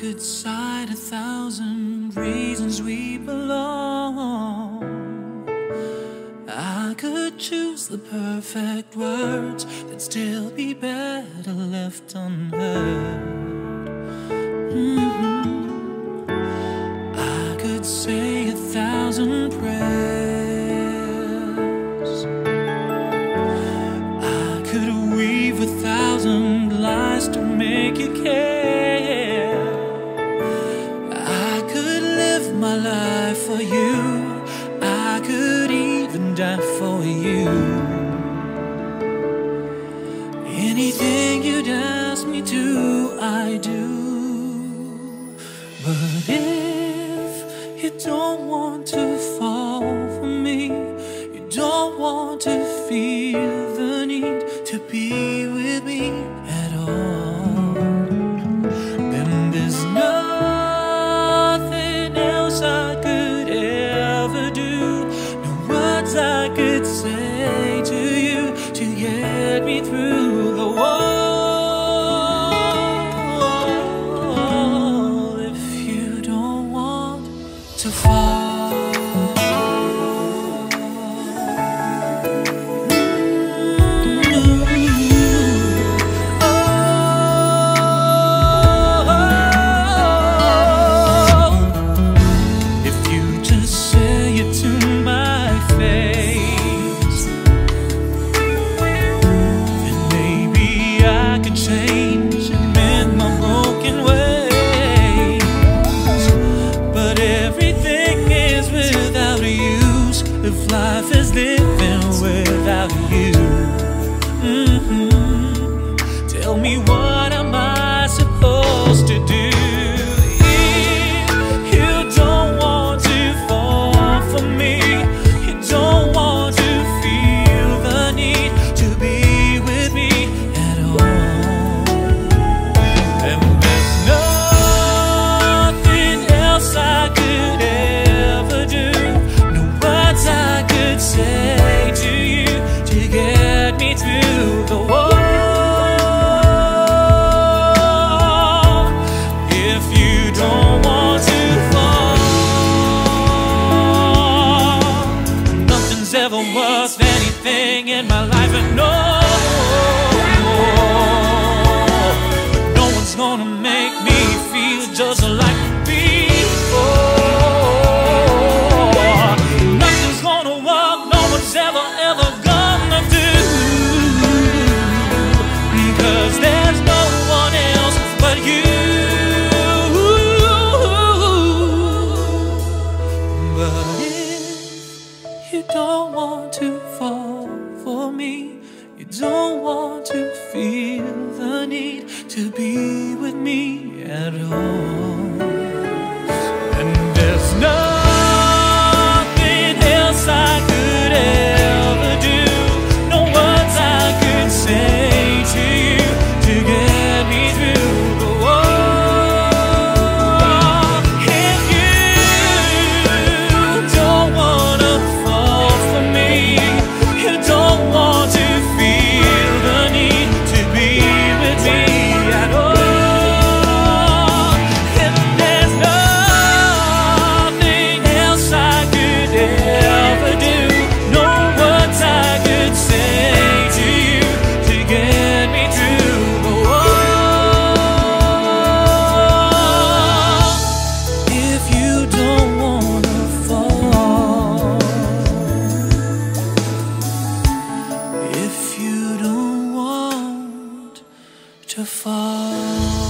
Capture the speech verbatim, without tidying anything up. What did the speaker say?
could cite a thousand reasons we belong. I could choose the perfect words that'd still be better left unheard. Mm-hmm. I could say a thousand prayers. I could weave a thousand lies to make you care. I could live my life for you. I could even die for you. Anything you'd ask me to, I do. But if you don't want to fall for me, you don't want to feel the need to be with me at all, then there's nothing else I could ever do, no words I could say to you to get me through the wall. If you don't want to fall, change and mend my broken ways. But everything is without use if life is living without you. Mm-hmm. Tell me, what am I supposed to do? If you don't want to fall for me, you don't want to feel the need to be with me at all, say to you to get me through the wall. If you don't want to fall, nothing's ever worth anything in my life, and no more. No one's gonna make me feel just like before. Ever, ever gonna do, cause there's no one else but you. But if you don't want to fall for me, you don't want to feel the need to be with me at all, and there's no to fall.